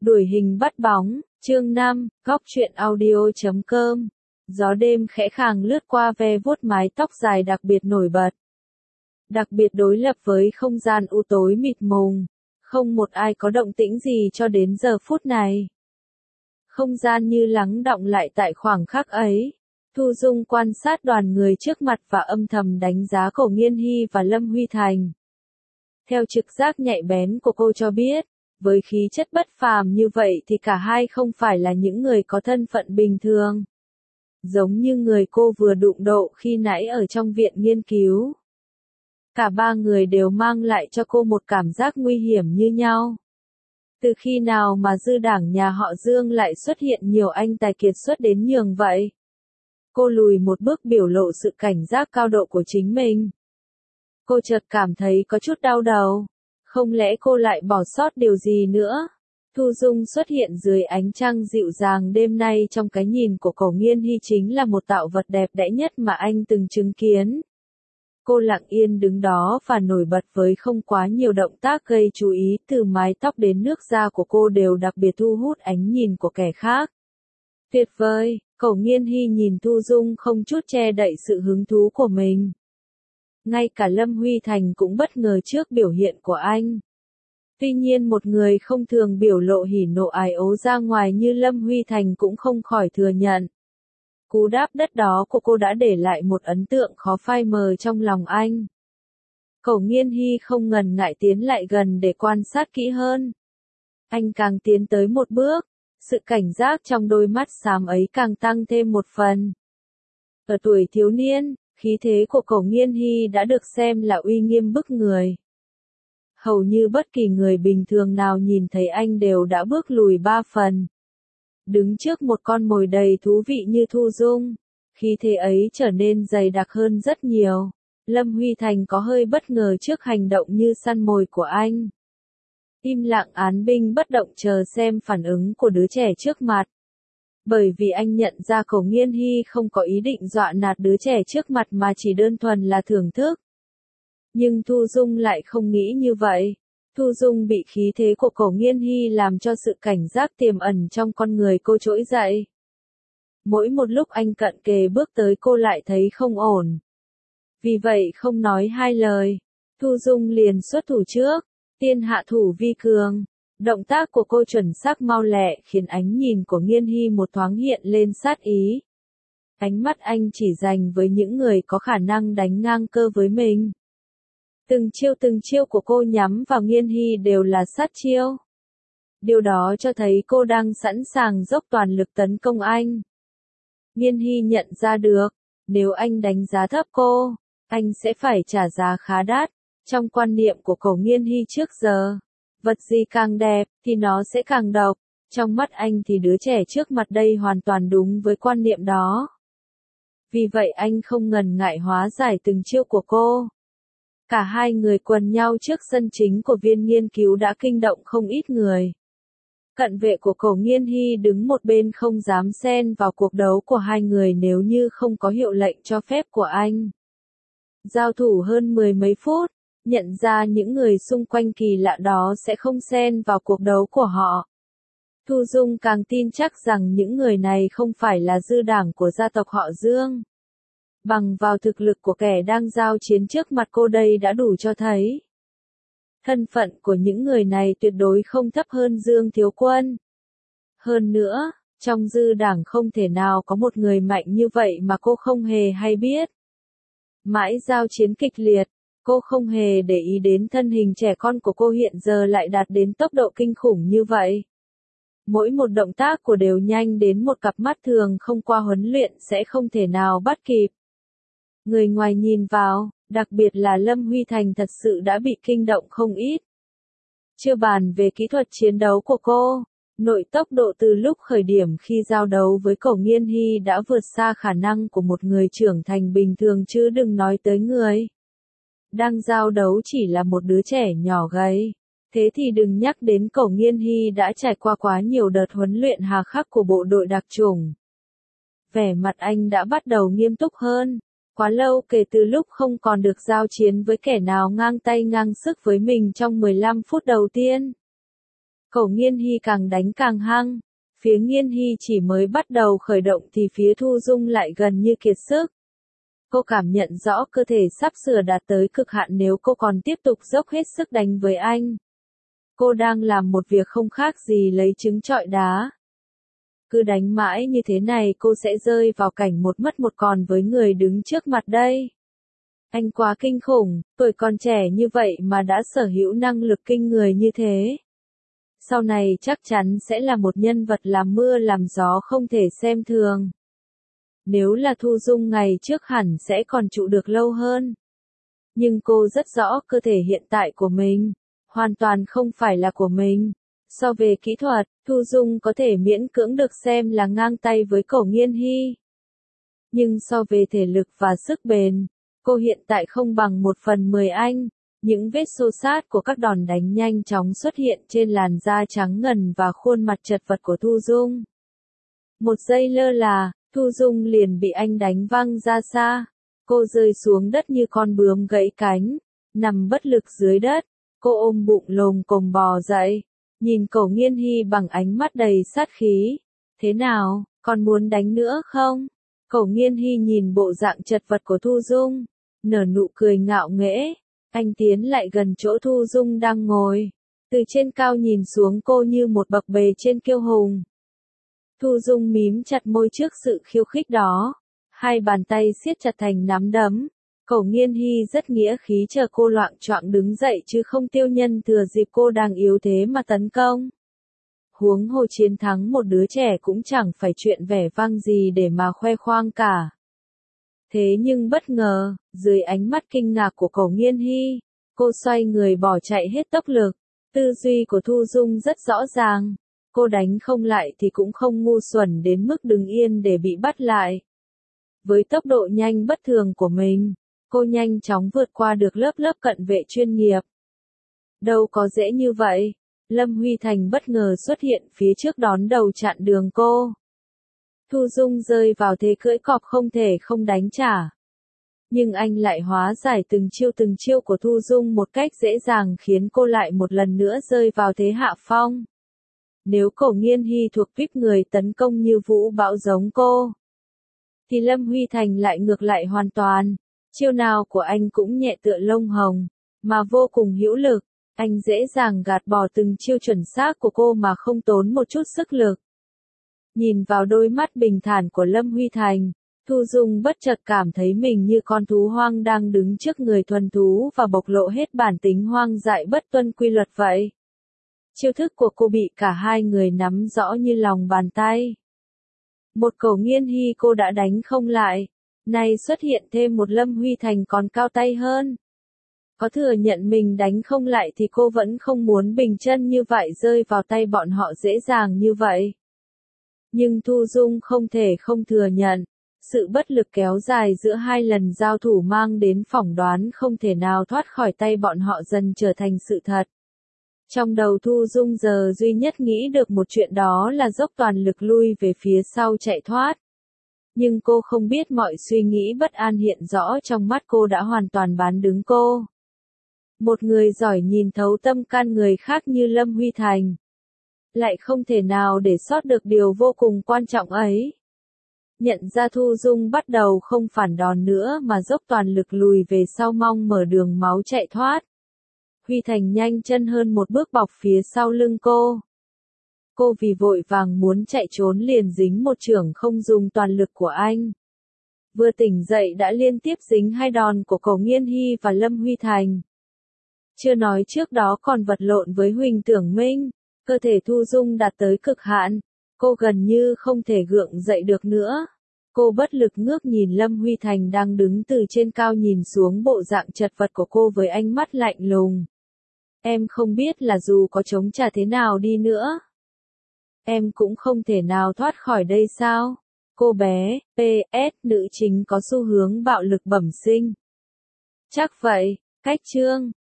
Đuổi hình bắt bóng, chương 5, góc truyện audio.com. Gió đêm khẽ khàng lướt qua ve vuốt mái tóc dài đặc biệt nổi bật. Đặc biệt đối lập với không gian u tối mịt mùng. Không một ai có động tĩnh gì cho đến giờ phút này. Không gian như lắng đọng lại tại khoảng khắc ấy. Thu Dung quan sát đoàn người trước mặt và âm thầm đánh giá Cổ Nghiên Hy và Lâm Huy Thành. Theo trực giác nhạy bén của cô cho biết, với khí chất bất phàm như vậy thì cả hai không phải là những người có thân phận bình thường. Giống như người cô vừa đụng độ khi nãy ở trong viện nghiên cứu. Cả ba người đều mang lại cho cô một cảm giác nguy hiểm như nhau. Từ khi nào mà dư đảng nhà họ Dương lại xuất hiện nhiều anh tài kiệt xuất đến nhường vậy? Cô lùi một bước biểu lộ sự cảnh giác cao độ của chính mình. Cô chợt cảm thấy có chút đau đầu. Không lẽ cô lại bỏ sót điều gì nữa? Thu Dung xuất hiện dưới ánh trăng dịu dàng đêm nay trong cái nhìn của Cổ Nghiên Hy chính là một tạo vật đẹp đẽ nhất mà anh từng chứng kiến. Cô lặng yên đứng đó và nổi bật với không quá nhiều động tác gây chú ý, từ mái tóc đến nước da của cô đều đặc biệt thu hút ánh nhìn của kẻ khác. Tuyệt vời, Cổ Nghiên Hy nhìn Thu Dung không chút che đậy sự hứng thú của mình. Ngay cả Lâm Huy Thành cũng bất ngờ trước biểu hiện của anh. Tuy nhiên một người không thường biểu lộ hỉ nộ ái ố ra ngoài như Lâm Huy Thành cũng không khỏi thừa nhận. Cú đáp đất đó của cô đã để lại một ấn tượng khó phai mờ trong lòng anh. Cổ Nghiên Hy không ngần ngại tiến lại gần để quan sát kỹ hơn. Anh càng tiến tới một bước, sự cảnh giác trong đôi mắt xám ấy càng tăng thêm một phần. Ở tuổi thiếu niên, khí thế của Cổ Nghiên Hy đã được xem là uy nghiêm bức người. Hầu như bất kỳ người bình thường nào nhìn thấy anh đều đã bước lùi 3 phần. Đứng trước một con mồi đầy thú vị như Thu Dung, khí thế ấy trở nên dày đặc hơn rất nhiều. Lâm Huy Thành có hơi bất ngờ trước hành động như săn mồi của anh. Im lặng án binh bất động chờ xem phản ứng của đứa trẻ trước mặt. Bởi vì anh nhận ra Cổ Nghiên Hy không có ý định dọa nạt đứa trẻ trước mặt mà chỉ đơn thuần là thưởng thức. Nhưng Thu Dung lại không nghĩ như vậy. Thu Dung bị khí thế của Cổ Nghiên Hy làm cho sự cảnh giác tiềm ẩn trong con người cô trỗi dậy. Mỗi một lúc anh cận kề bước tới cô lại thấy không ổn. Vì vậy không nói hai lời, Thu Dung liền xuất thủ trước, tiên hạ thủ vi cường. Động tác của cô chuẩn xác mau lẹ khiến ánh nhìn của Nghiên Hy một thoáng hiện lên sát ý. Ánh mắt anh chỉ dành với những người có khả năng đánh ngang cơ với mình. Từng chiêu của cô nhắm vào Nghiên Hy đều là sát chiêu. Điều đó cho thấy cô đang sẵn sàng dốc toàn lực tấn công anh. Nghiên Hy nhận ra được, nếu anh đánh giá thấp cô, anh sẽ phải trả giá khá đắt. Trong quan niệm của Cổ Nghiên Hy trước giờ, vật gì càng đẹp thì nó sẽ càng độc. Trong mắt anh thì đứa trẻ trước mặt đây hoàn toàn đúng với quan niệm đó. Vì vậy anh không ngần ngại hóa giải từng chiêu của cô. Cả hai người quần nhau trước sân chính của viên nghiên cứu đã kinh động không ít người. Cận vệ của Cổ Nghiên Hy đứng một bên không dám xen vào cuộc đấu của hai người nếu như không có hiệu lệnh cho phép của anh. Giao thủ hơn 10 mấy phút, nhận ra những người xung quanh kỳ lạ đó sẽ không xen vào cuộc đấu của họ. Thu Dung càng tin chắc rằng những người này không phải là dư đảng của gia tộc họ Dương. Bằng vào thực lực của kẻ đang giao chiến trước mặt cô đây đã đủ cho thấy. Thân phận của những người này tuyệt đối không thấp hơn Dương Thiếu Quân. Hơn nữa, trong dư đảng không thể nào có một người mạnh như vậy mà cô không hề hay biết. Mãi giao chiến kịch liệt, cô không hề để ý đến thân hình trẻ con của cô hiện giờ lại đạt đến tốc độ kinh khủng như vậy. Mỗi một động tác của đều nhanh đến một cặp mắt thường không qua huấn luyện sẽ không thể nào bắt kịp. Người ngoài nhìn vào, đặc biệt là Lâm Huy Thành thật sự đã bị kinh động không ít. Chưa bàn về kỹ thuật chiến đấu của cô, nội tốc độ từ lúc khởi điểm khi giao đấu với Cổ Nghiên Hy đã vượt xa khả năng của một người trưởng thành bình thường chứ đừng nói tới người đang giao đấu chỉ là một đứa trẻ nhỏ gầy. Thế thì đừng nhắc đến Cổ Nghiên Hy đã trải qua quá nhiều đợt huấn luyện hà khắc của bộ đội đặc chủng. Vẻ mặt anh đã bắt đầu nghiêm túc hơn. Quá lâu kể từ lúc không còn được giao chiến với kẻ nào ngang tay ngang sức với mình trong 15 phút đầu tiên. Cổ Nghiên Hy càng đánh càng hăng. Phía Nghiên Hy chỉ mới bắt đầu khởi động thì phía Thu Dung lại gần như kiệt sức. Cô cảm nhận rõ cơ thể sắp sửa đạt tới cực hạn nếu cô còn tiếp tục dốc hết sức đánh với anh. Cô đang làm một việc không khác gì lấy trứng trọi đá. Cứ đánh mãi như thế này cô sẽ rơi vào cảnh một mất một còn với người đứng trước mặt đây. Anh quá kinh khủng, tuổi còn trẻ như vậy mà đã sở hữu năng lực kinh người như thế. Sau này chắc chắn sẽ là một nhân vật làm mưa làm gió không thể xem thường. Nếu là Thu Dung ngày trước hẳn sẽ còn trụ được lâu hơn. Nhưng cô rất rõ cơ thể hiện tại của mình, hoàn toàn không phải là của mình. So về kỹ thuật, Thu Dung có thể miễn cưỡng được xem là ngang tay với Cổ Nghiên Hy. Nhưng so về thể lực và sức bền, cô hiện tại không bằng 1/10 anh. Những vết xô xát của các đòn đánh nhanh chóng xuất hiện trên làn da trắng ngần và khuôn mặt chật vật của Thu Dung. Một giây lơ là, Thu Dung liền bị anh đánh văng ra xa. Cô rơi xuống đất như con bướm gãy cánh, nằm bất lực dưới đất. Cô ôm bụng lồm cồm bò dậy, nhìn Cổ Nghiên Hy bằng ánh mắt đầy sát khí. Thế nào, còn muốn đánh nữa không? Cổ Nghiên Hy nhìn bộ dạng chật vật của Thu Dung, nở nụ cười ngạo nghễ. Anh tiến lại gần chỗ Thu Dung đang ngồi, từ trên cao nhìn xuống cô như một bậc bề trên kiêu hùng. Thu Dung mím chặt môi trước sự khiêu khích đó, hai bàn tay siết chặt thành nắm đấm. Cổ Nghiên Hy rất nghĩa khí chờ cô loạng choạng đứng dậy chứ không tiêu nhân thừa dịp cô đang yếu thế mà tấn công. Huống hồ chiến thắng một đứa trẻ cũng chẳng phải chuyện vẻ vang gì để mà khoe khoang cả. Thế nhưng bất ngờ, dưới ánh mắt kinh ngạc của Cổ Nghiên Hy, cô xoay người bỏ chạy hết tốc lực. Tư duy của Thu Dung rất rõ ràng, cô đánh không lại thì cũng không ngu xuẩn đến mức đứng yên để bị bắt lại. Với tốc độ nhanh bất thường của mình, cô nhanh chóng vượt qua được lớp cận vệ chuyên nghiệp. Đâu có dễ như vậy, Lâm Huy Thành bất ngờ xuất hiện phía trước đón đầu chặn đường cô. Thu Dung rơi vào thế cưỡi cọp không thể không đánh trả. Nhưng anh lại hóa giải từng chiêu của Thu Dung một cách dễ dàng khiến cô lại một lần nữa rơi vào thế hạ phong. Nếu Cổ Nghiên Hy thuộc VIP người tấn công như vũ bão giống cô, thì Lâm Huy Thành lại ngược lại hoàn toàn. Chiêu nào của anh cũng nhẹ tựa lông hồng, mà vô cùng hữu lực. Anh dễ dàng gạt bỏ từng chiêu chuẩn xác của cô mà không tốn một chút sức lực. Nhìn vào đôi mắt bình thản của Lâm Huy Thành, Thu Dung bất chợt cảm thấy mình như con thú hoang đang đứng trước người thuần thú và bộc lộ hết bản tính hoang dại bất tuân quy luật vậy. Chiêu thức của cô bị cả hai người nắm rõ như lòng bàn tay. Một Cổ Nghiên Hy cô đã đánh không lại, nay xuất hiện thêm một Lâm Huy Thành còn cao tay hơn. Có thừa nhận mình đánh không lại thì cô vẫn không muốn bình chân như vậy rơi vào tay bọn họ dễ dàng như vậy. Nhưng Thu Dung không thể không thừa nhận, sự bất lực kéo dài giữa hai lần giao thủ mang đến phỏng đoán không thể nào thoát khỏi tay bọn họ dần trở thành sự thật. Trong đầu Thu Dung giờ duy nhất nghĩ được một chuyện đó là dốc toàn lực lui về phía sau chạy thoát. Nhưng cô không biết mọi suy nghĩ bất an hiện rõ trong mắt cô đã hoàn toàn bán đứng cô. Một người giỏi nhìn thấu tâm can người khác như Lâm Huy Thành, lại không thể nào để sót được điều vô cùng quan trọng ấy. Nhận ra Thu Dung bắt đầu không phản đòn nữa mà dốc toàn lực lùi về sau mong mở đường máu chạy thoát. Huy Thành nhanh chân hơn một bước bọc phía sau lưng cô. Cô vì vội vàng muốn chạy trốn liền dính một chưởng không dùng toàn lực của anh. Vừa tỉnh dậy đã liên tiếp dính hai đòn của Cổ Nghiên Hy và Lâm Huy Thành. Chưa nói trước đó còn vật lộn với Huỳnh Tưởng Minh, cơ thể Thu Dung đạt tới cực hạn, cô gần như không thể gượng dậy được nữa. Cô bất lực ngước nhìn Lâm Huy Thành đang đứng từ trên cao nhìn xuống bộ dạng chật vật của cô với ánh mắt lạnh lùng. Em không biết là dù có chống trả thế nào đi nữa, em cũng không thể nào thoát khỏi đây sao? Cô bé, PS, nữ chính có xu hướng bạo lực bẩm sinh. Chắc vậy, cách chương.